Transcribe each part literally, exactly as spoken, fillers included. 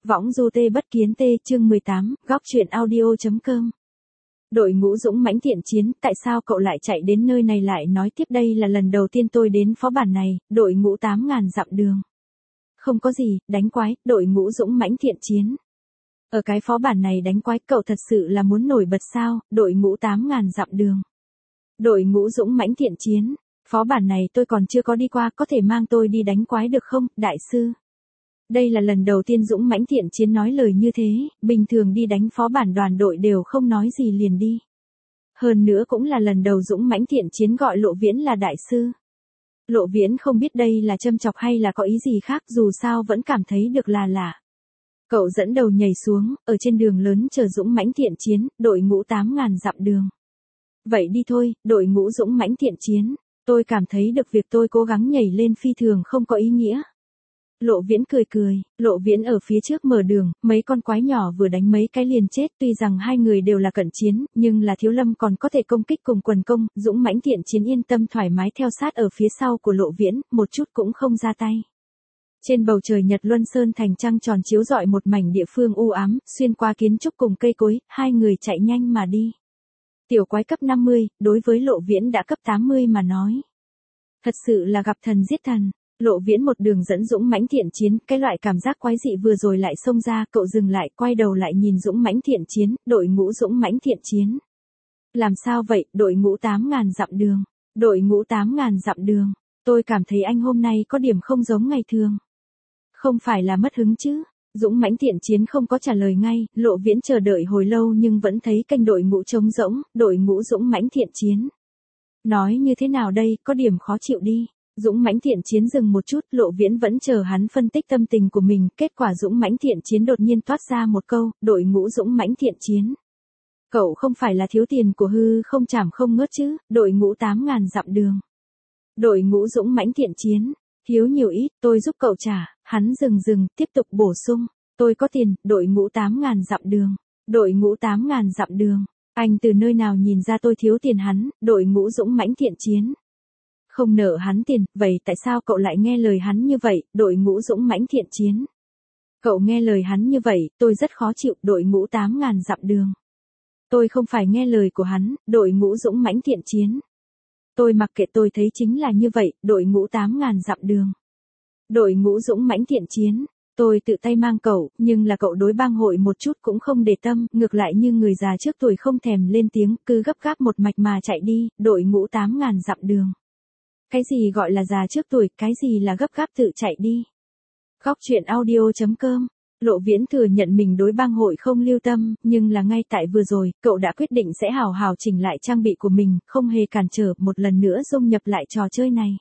Võng du tê bất kiến tê chương mười tám, góc truyện audio.com. Đội ngũ dũng mãnh thiện chiến, tại sao cậu lại chạy đến nơi này lại nói tiếp đây là lần đầu tiên tôi đến phó bản này, đội ngũ tám ngàn dặm đường. Không có gì, đánh quái, đội ngũ dũng mãnh thiện chiến. Ở cái phó bản này đánh quái cậu thật sự là muốn nổi bật sao, đội ngũ tám ngàn dặm đường. Đội ngũ dũng mãnh thiện chiến, phó bản này tôi còn chưa có đi qua, có thể mang tôi đi đánh quái được không, đại sư? Đây là lần đầu tiên dũng mãnh thiện chiến nói lời như thế, bình thường đi đánh phó bản đoàn đội đều không nói gì liền đi. Hơn nữa cũng là lần đầu dũng mãnh thiện chiến gọi Lộ Viễn là đại sư. Lộ Viễn không biết đây là châm chọc hay là có ý gì khác, dù sao vẫn cảm thấy được là lạ. Cậu dẫn đầu nhảy xuống, ở trên đường lớn chờ dũng mãnh thiện chiến, đội ngũ tám ngàn dặm đường. Vậy đi thôi, đội ngũ dũng mãnh thiện chiến, tôi cảm thấy được việc tôi cố gắng nhảy lên phi thường không có ý nghĩa. Lộ Viễn cười cười, Lộ Viễn ở phía trước mở đường, mấy con quái nhỏ vừa đánh mấy cái liền chết, tuy rằng hai người đều là cận chiến, nhưng là Thiếu Lâm còn có thể công kích cùng quần công, dũng mãnh thiện chiến yên tâm thoải mái theo sát ở phía sau của Lộ Viễn, một chút cũng không ra tay. Trên bầu trời Nhật Luân Sơn thành trăng tròn chiếu rọi một mảnh địa phương u ám, xuyên qua kiến trúc cùng cây cối, hai người chạy nhanh mà đi. Tiểu quái cấp năm mươi, đối với Lộ Viễn đã cấp tám mươi mà nói. Thật sự là gặp thần giết thần. Lộ Viễn một đường dẫn dũng mãnh thiện chiến, cái loại cảm giác quái dị vừa rồi lại xông ra, cậu dừng lại, quay đầu lại nhìn dũng mãnh thiện chiến, đội ngũ dũng mãnh thiện chiến. Làm sao vậy, đội ngũ tám ngàn dặm đường, đội ngũ tám ngàn dặm đường, tôi cảm thấy anh hôm nay có điểm không giống ngày thường. Không phải là mất hứng chứ? Dũng mãnh thiện chiến không có trả lời ngay, Lộ Viễn chờ đợi hồi lâu nhưng vẫn thấy kênh đội ngũ trống rỗng, đội ngũ dũng mãnh thiện chiến. Nói như thế nào đây, có điểm khó chịu đi. Dũng mãnh thiện chiến dừng một chút, Lộ Viễn vẫn chờ hắn phân tích tâm tình của mình, kết quả dũng mãnh thiện chiến đột nhiên toát ra một câu, đội ngũ dũng mãnh thiện chiến. Cậu không phải là thiếu tiền của hư không chảm không ngớt chứ, đội ngũ tám ngàn dặm đường. Đội ngũ dũng mãnh thiện chiến, thiếu nhiều ít, tôi giúp cậu trả, hắn dừng dừng, tiếp tục bổ sung, tôi có tiền, đội ngũ tám ngàn dặm đường, đội ngũ tám ngàn dặm đường, anh từ nơi nào nhìn ra tôi thiếu tiền hắn, đội ngũ dũng mãnh thiện chiến. Không nợ hắn tiền, vậy tại sao cậu lại nghe lời hắn như vậy, đội ngũ dũng mãnh thiện chiến? Cậu nghe lời hắn như vậy, tôi rất khó chịu, đội ngũ tám ngàn dặm đường. Tôi không phải nghe lời của hắn, đội ngũ dũng mãnh thiện chiến. Tôi mặc kệ, tôi thấy chính là như vậy, đội ngũ tám ngàn dặm đường. Đội ngũ dũng mãnh thiện chiến, tôi tự tay mang cậu, nhưng là cậu đối bang hội một chút cũng không để tâm, ngược lại như người già trước tuổi không thèm lên tiếng, cứ gấp gáp một mạch mà chạy đi, đội ngũ tám ngàn dặm đường. Cái gì gọi là già trước tuổi, cái gì là gấp gáp tự chạy đi. Góc truyện audio.com. Lộ Viễn thừa nhận mình đối bang hội không lưu tâm, nhưng là ngay tại vừa rồi, cậu đã quyết định sẽ hào hào chỉnh lại trang bị của mình, không hề cản trở, một lần nữa dung nhập lại trò chơi này.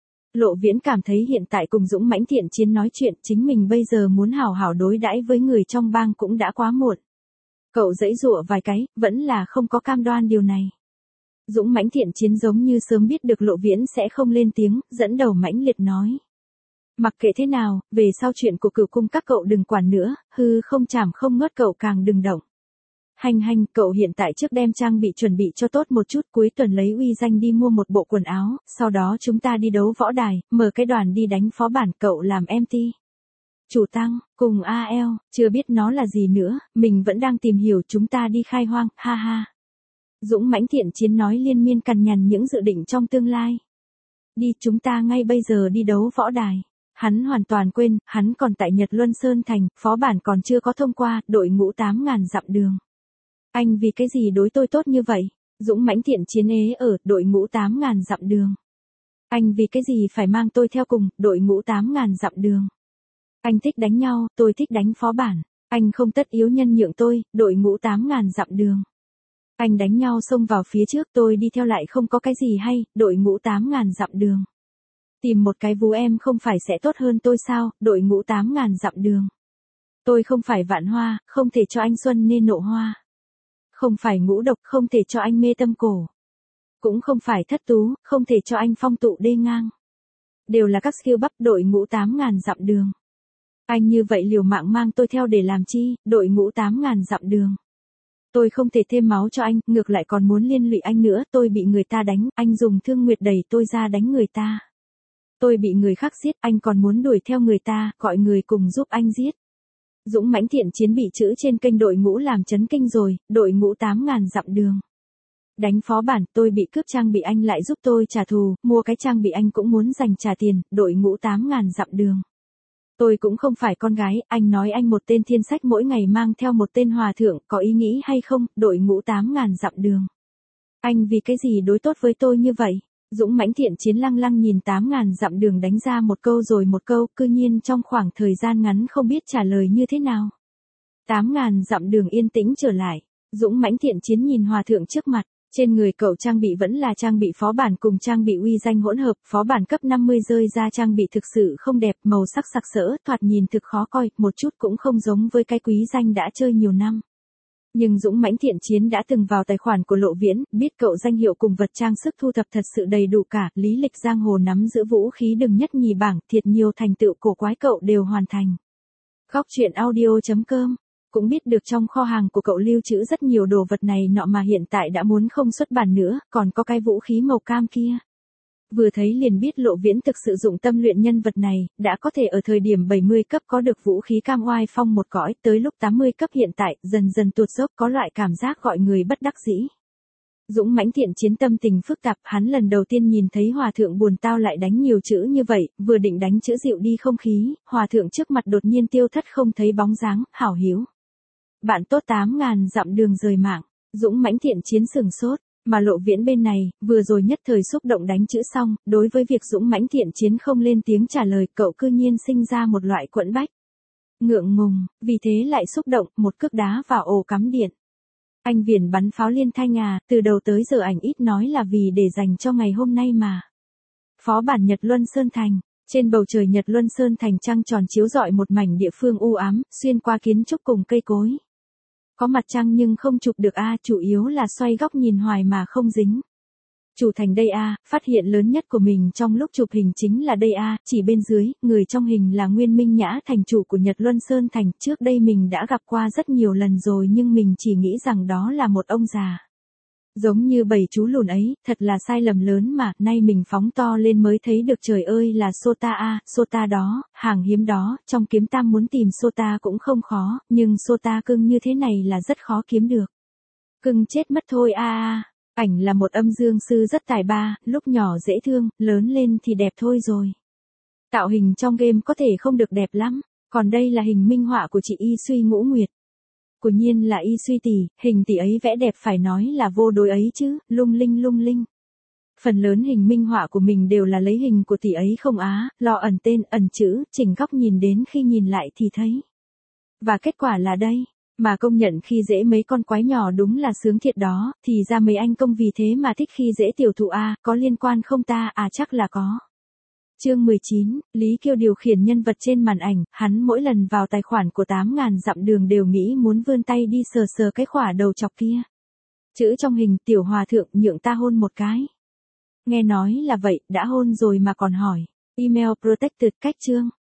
Lộ Viễn cảm thấy hiện tại cùng dũng mãnh thiện chiến nói chuyện, chính mình bây giờ muốn hào hào đối đãi với người trong bang cũng đã quá muộn. Cậu giãy giụa vài cái, vẫn là không có cam đoan điều này. Dũng mãnh thiện chiến giống như sớm biết được Lộ Viễn sẽ không lên tiếng, dẫn đầu mãnh liệt nói. Mặc kệ thế nào, về sau chuyện của Cửu cung các cậu đừng quản nữa, hư không chảm không ngớt cậu càng đừng động. Hành hành, cậu hiện tại trước đem trang bị chuẩn bị cho tốt một chút, cuối tuần lấy uy danh đi mua một bộ quần áo, sau đó chúng ta đi đấu võ đài, mở cái đoàn đi đánh phó bản, cậu làm em tê. Chủ tăng, cùng a lờ, chưa biết nó là gì nữa, mình vẫn đang tìm hiểu, chúng ta đi khai hoang, ha ha. Dũng mãnh thiện chiến nói liên miên cằn nhằn những dự định trong tương lai. Đi, chúng ta ngay bây giờ đi đấu võ đài. Hắn hoàn toàn quên, hắn còn tại Nhật Luân Sơn thành, phó bản còn chưa có thông qua, đội ngũ tám ngàn dặm đường. Anh vì cái gì đối tôi tốt như vậy? Dũng mãnh thiện chiến ế ở, đội ngũ tám ngàn dặm đường. Anh vì cái gì phải mang tôi theo cùng, đội ngũ tám ngàn dặm đường. Anh thích đánh nhau, tôi thích đánh phó bản. Anh không tất yếu nhân nhượng tôi, đội ngũ tám ngàn dặm đường. Anh đánh nhau xông vào phía trước, tôi đi theo lại không có cái gì hay, đội ngũ tám ngàn dặm đường. Tìm một cái vú em không phải sẽ tốt hơn tôi sao, đội ngũ tám ngàn dặm đường. Tôi không phải vạn hoa, không thể cho anh xuân nên nộ hoa. Không phải ngũ độc, không thể cho anh mê tâm cổ. Cũng không phải thất tú, không thể cho anh phong tụ đê ngang. Đều là các skill bắp, đội ngũ tám ngàn dặm đường. Anh như vậy liều mạng mang tôi theo để làm chi, đội ngũ tám ngàn dặm đường. Tôi không thể thêm máu cho anh, ngược lại còn muốn liên lụy anh nữa, tôi bị người ta đánh, anh dùng thương nguyệt đẩy tôi ra đánh người ta. Tôi bị người khác giết, anh còn muốn đuổi theo người ta, gọi người cùng giúp anh giết. Dũng mãnh thiện chiến bị chữ trên kênh đội ngũ làm chấn kinh rồi, đội ngũ tám ngàn dặm đường. Đánh phó bản, tôi bị cướp trang bị anh lại giúp tôi trả thù, mua cái trang bị anh cũng muốn dành trả tiền, đội ngũ tám ngàn dặm đường. Tôi cũng không phải con gái, anh nói anh một tên thiên sách mỗi ngày mang theo một tên hòa thượng, có ý nghĩ hay không, đội ngũ tám ngàn dặm đường. Anh vì cái gì đối tốt với tôi như vậy? Dũng mãnh thiện chiến lăng lăng nhìn tám ngàn dặm đường đánh ra một câu rồi một câu, cư nhiên trong khoảng thời gian ngắn không biết trả lời như thế nào. tám ngàn dặm đường yên tĩnh trở lại, Dũng mãnh thiện chiến nhìn hòa thượng trước mặt, trên người cậu trang bị vẫn là trang bị phó bản cùng trang bị uy danh hỗn hợp, phó bản cấp năm mươi rơi ra trang bị thực sự không đẹp, màu sắc sặc sỡ, thoạt nhìn thực khó coi, một chút cũng không giống với cái quý danh đã chơi nhiều năm. Nhưng Dũng mãnh thiện chiến đã từng vào tài khoản của Lộ Viễn, biết cậu danh hiệu cùng vật trang sức thu thập thật sự đầy đủ cả, lý lịch giang hồ nắm giữ vũ khí đừng nhất nhì bảng, thiệt nhiều thành tựu cổ quái cậu đều hoàn thành. Góc truyện audio chấm com cũng biết được trong kho hàng của cậu lưu trữ rất nhiều đồ vật này nọ mà hiện tại đã muốn không xuất bản nữa, còn có cái vũ khí màu cam kia. Vừa thấy liền biết Lộ Viễn thực sự dụng tâm luyện nhân vật này, đã có thể ở thời điểm bảy mươi cấp có được vũ khí cam oai phong một cõi, tới lúc tám mươi cấp hiện tại, dần dần tuột dốc có loại cảm giác gọi người bất đắc dĩ. Dũng mãnh thiện chiến tâm tình phức tạp, hắn lần đầu tiên nhìn thấy hòa thượng buồn tao lại đánh nhiều chữ như vậy, vừa định đánh chữ dịu đi không khí, hòa thượng trước mặt đột nhiên tiêu thất không thấy bóng dáng, hảo hiếu. Bạn tốt tám ngàn dặm đường rời mạng, Dũng mãnh thiện chiến sừng sốt. Mà Lộ Viễn bên này, vừa rồi nhất thời xúc động đánh chữ xong, đối với việc Dũng mãnh thiện chiến không lên tiếng trả lời, cậu cư nhiên sinh ra một loại quẫn bách. Ngượng ngùng, vì thế lại xúc động, một cước đá vào ổ cắm điện. Anh Viễn bắn pháo liên thanh à, từ đầu tới giờ ảnh ít nói là vì để dành cho ngày hôm nay mà. Phó bản Nhật Luân Sơn Thành, trên bầu trời Nhật Luân Sơn Thành trăng tròn chiếu rọi một mảnh địa phương u ám, xuyên qua kiến trúc cùng cây cối. Có mặt trăng nhưng không chụp được a, chủ yếu là xoay góc nhìn hoài mà không dính. Chủ thành đây a, phát hiện lớn nhất của mình trong lúc chụp hình chính là đây a, chỉ bên dưới, người trong hình là Nguyên Minh Nhã thành chủ của Nhật Luân Sơn Thành, trước đây mình đã gặp qua rất nhiều lần rồi nhưng mình chỉ nghĩ rằng đó là một ông già. Giống như bầy chú lùn ấy, thật là sai lầm lớn mà, nay mình phóng to lên mới thấy được trời ơi là Sota a, Sota đó, hàng hiếm đó, trong kiếm tam muốn tìm Sota cũng không khó, nhưng Sota cưng như thế này là rất khó kiếm được. Cưng chết mất thôi a a, ảnh là một âm dương sư rất tài ba, lúc nhỏ dễ thương, lớn lên thì đẹp thôi rồi. Tạo hình trong game có thể không được đẹp lắm, còn đây là hình minh họa của chị Y Suy Ngũ Nguyệt. Của nhiên là Y Suy tỷ, hình tỷ ấy vẽ đẹp phải nói là vô đối ấy chứ, lung linh lung linh. Phần lớn hình minh họa của mình đều là lấy hình của tỷ ấy không á, lo ẩn tên, ẩn chữ, chỉnh góc nhìn đến khi nhìn lại thì thấy. Và kết quả là đây, mà công nhận khi dễ mấy con quái nhỏ đúng là sướng thiệt đó, thì ra mấy anh công vì thế mà thích khi dễ tiểu thụ a, có liên quan không ta, à chắc là có. Chương mười chín, Lý Kiêu điều khiển nhân vật trên màn ảnh, hắn mỗi lần vào tài khoản của tám ngàn dặm đường đều nghĩ muốn vươn tay đi sờ sờ cái khỏa đầu chọc kia. Chữ trong hình, tiểu hòa thượng nhượng ta hôn một cái. Nghe nói là vậy, đã hôn rồi mà còn hỏi. Email protected cách chương.